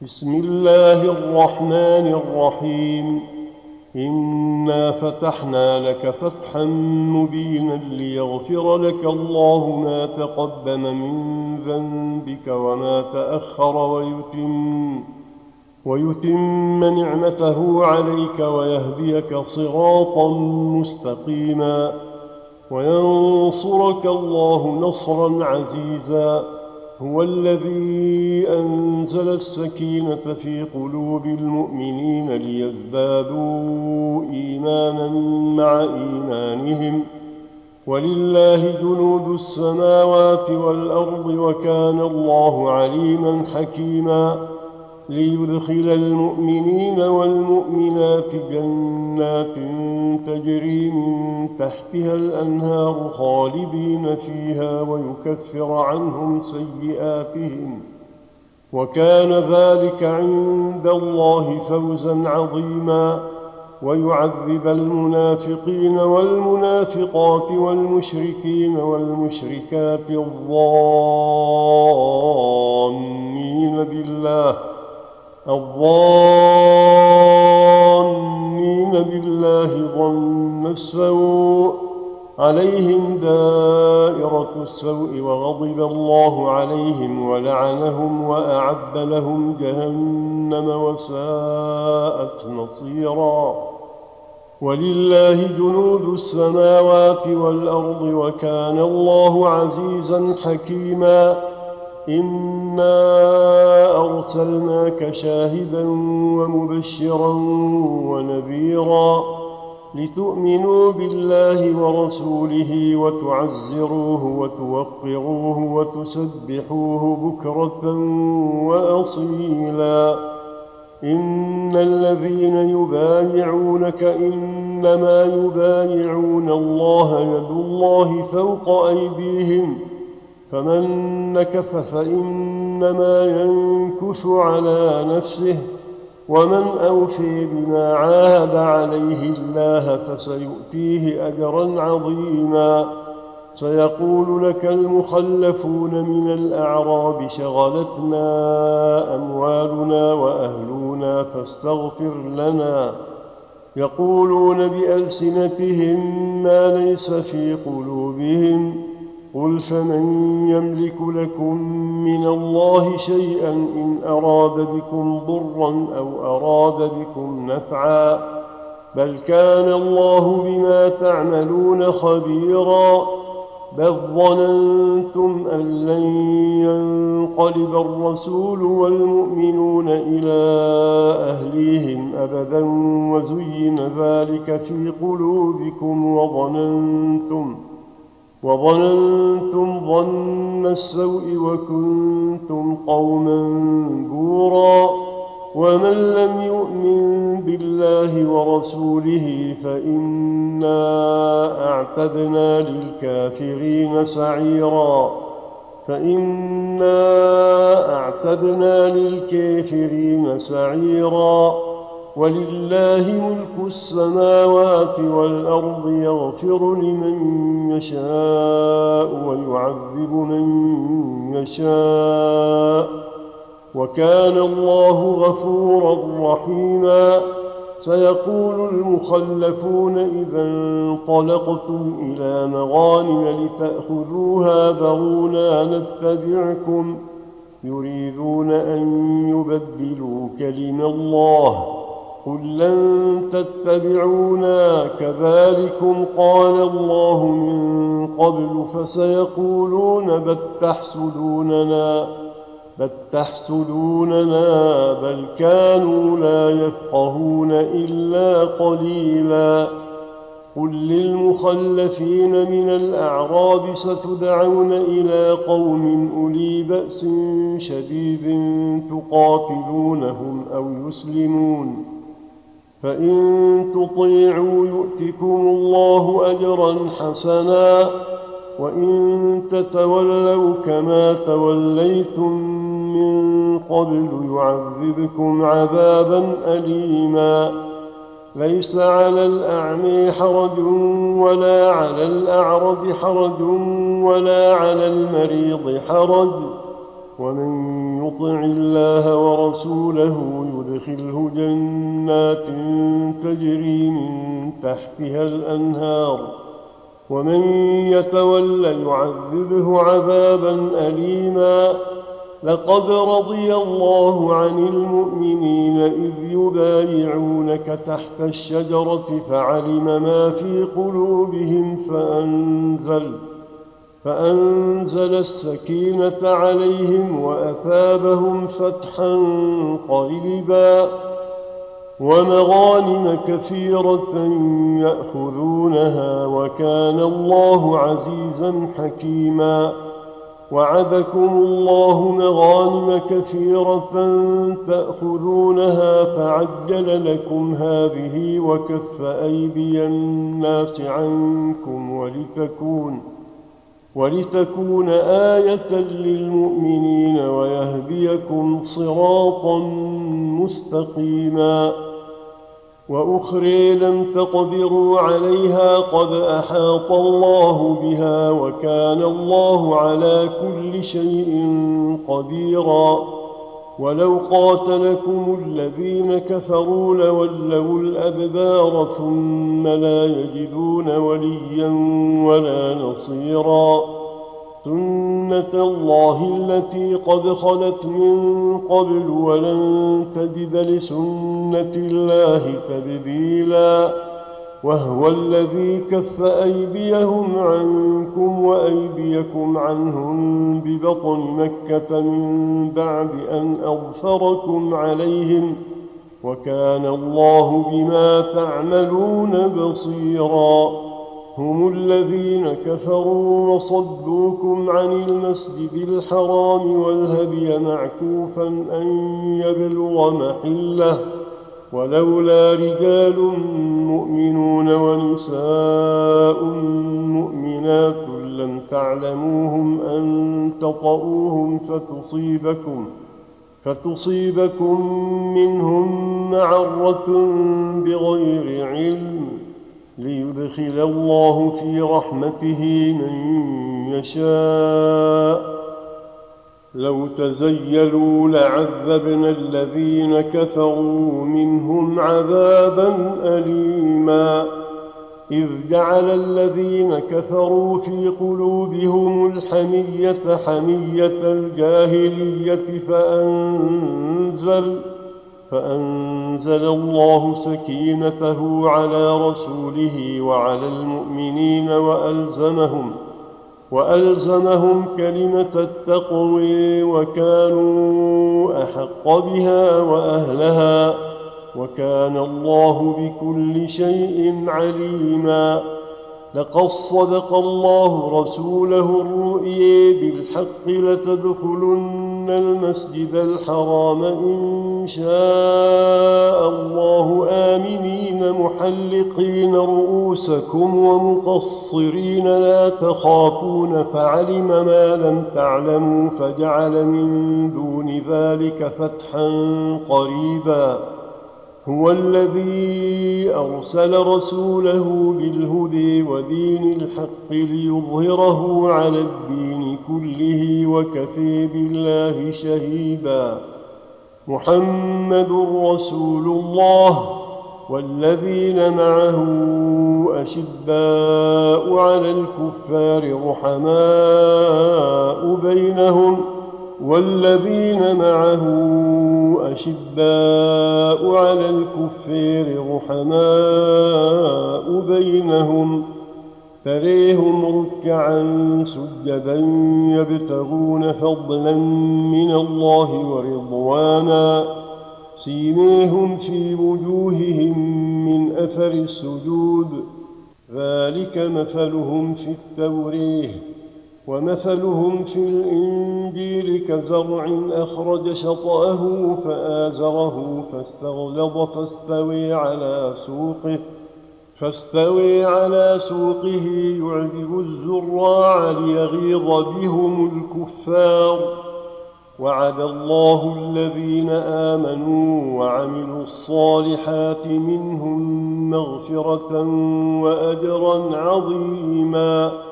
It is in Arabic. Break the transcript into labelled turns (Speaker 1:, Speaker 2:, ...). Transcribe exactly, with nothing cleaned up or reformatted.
Speaker 1: بسم الله الرحمن الرحيم إنا فتحنا لك فتحا مبينا ليغفر لك الله ما تقدم من ذنبك وما تأخر ويتم, ويتم نعمته عليك ويهديك صراطا مستقيما وينصرك الله نصرا عزيزا. هو الذي أنزل السكينة في قلوب المؤمنين ليزدادوا إيمانا مع إيمانهم ولله جنود السماوات والأرض وكان الله عليما حكيما. ليدخل المؤمنين والمؤمنات جنات تجري من تحتها الأنهار خالدين فيها ويكفر عنهم سيئاتهم وكان ذلك عند الله فوزا عظيما. ويعذب المنافقين والمنافقات والمشركين والمشركات الظانين بالله الظانين بالله ظن السوء عليهم دائرة السوء وغضب الله عليهم ولعنهم وأعد لهم جهنم وساءت مصيرا. ولله جنود السماوات والأرض وكان الله عزيزا حكيما. إنا أرسلناك شاهدا ومبشرا ونذيرا لتؤمنوا بالله ورسوله وتعزروه وتوقروه وتسبحوه بكرة وأصيلا. إن الذين يبايعونك إنما يبايعون الله يد الله فوق أيديهم فمن نكث فإنما ينكث على نفسه ومن أوفي بما عاهد عليه الله فسيؤتيه أجرا عظيما. سيقول لك المخلفون من الأعراب شغلتنا أموالنا وأهلنا فاستغفر لنا يقولون بألسنتهم ما ليس في قلوبهم قل فمن يملك لكم من الله شيئا إن أراد بكم ضرا أو أراد بكم نفعا بل كان الله بما تعملون خبيرا. بل ظننتم أن لن ينقلب الرسول والمؤمنون إلى أهليهم أبدا وزين ذلك في قلوبكم وظننتم وظننتم ظن السوء وكنتم قوما بورا. ومن لم يؤمن بالله ورسوله فإنا أعتدنا للكافرين سعيرا فإنا أعتدنا للكافرين سعيرا. ولله ملك السماوات والأرض يغفر لمن يشاء ويعذب من يشاء وكان الله غفورا رحيما. سيقول المخلفون إذا انطلقتم إلى مغانم لتأخذوها ذرونا نتبعكم يريدون أن يبدلوا كلم الله قل لن تتبعونا كذلكم قال الله من قبل فسيقولون بل تحسدوننا بل تحسدوننا بل كانوا لا يفقهون إلا قليلا. قل للمخلفين من الأعراب ستدعون إلى قوم أولي بأس شديد تقاتلونهم أو يسلمون فإن تطيعوا يؤتكم الله أجرا حسنا وإن تتولوا كما توليتم من قبل يعذبكم عذابا أليما. ليس على الأعمي حرج ولا على الأعرج حرج ولا على المريض حرج ومن يطع الله ورسوله يدخله جنات تجري من تحتها الأنهار ومن يتول يعذبه عذابا أليما. لقد رضي الله عن المؤمنين إذ يبايعونك تحت الشجرة فعلم ما في قلوبهم فأنزل فأنزل السكينة عليهم وأثابهم فتحا قريبا ومغانم كثيرة يأخذونها وكان الله عزيزا حكيما. وعدكم الله مغانم كثيرة تأخذونها فعجل لكم هذه وكف أيدي الناس عنكم ولتكون ولتكون آية للمؤمنين ويهديكم صراطا مستقيما. وأخرى لم تقدروا عليها قد أحاط الله بها وكان الله على كل شيء قديرا. ولو قاتلكم الذين كفروا لولوا الأدبار ثم لا يجدون وليا ولا نصيرا. سنة الله التي قد خلت من قبل ولن تجد لسنة الله تبديلا. وهو الذي كف أيديهم عنكم وأيديكم عنهم ببطن مكة من بعد أن أظفركم عليهم وكان الله بما تعملون بصيرا. هم الذين كفروا وصدوكم عن المسجد الحرام والهدي معكوفا أن يبلغ محله ولولا رجال مؤمنون ونساء مؤمنات لم تعلموهم أن تطؤوهم فتصيبكم فتصيبكم منهم معرة بغير علم ليدخل الله في رحمته من يشاء. لو تزيلوا لعذبنا الذين كفروا منهم عذابا أليما. إذ جعل الذين كفروا في قلوبهم الحمية حمية الجاهلية فأنزل فأنزل الله سكينته على رسوله وعلى المؤمنين وألزمهم وألزمهم كلمة التقوى وكانوا أحق بها وأهلها وكان الله بكل شيء عليما. لقد صدق الله رسوله الرؤيا بالحق لتدخلن المسجد الحرام إن شاء الله آمنين محلقين رؤوسكم ومقصرين لا تخافون فعلم ما لم تعلموا فجعل من دون ذلك فتحا قريبا. هو الذي أرسل رسوله بالهدى ودين الحق ليظهره على الدين كله وكفى بالله شهيدا. محمد رسول الله والذين معه أشداء على الكفار رحماء بينهم والذين معه أشداء على الكفار رحماء بينهم تريهم ركعا سجدا يبتغون فضلا من الله ورضوانا سيماهم في وجوههم من أثر السجود ذلك مثلهم في التوريه ومثلهم في الإنجيل كزرع أخرج شطأه فآزره فاستغلظ فاستوي على سوقه فاستوي على سوقه يعجب الزراع ليغيظ بهم الكفار. وعد الله الذين آمنوا وعملوا الصالحات منهم مغفرة وأجرا عظيما.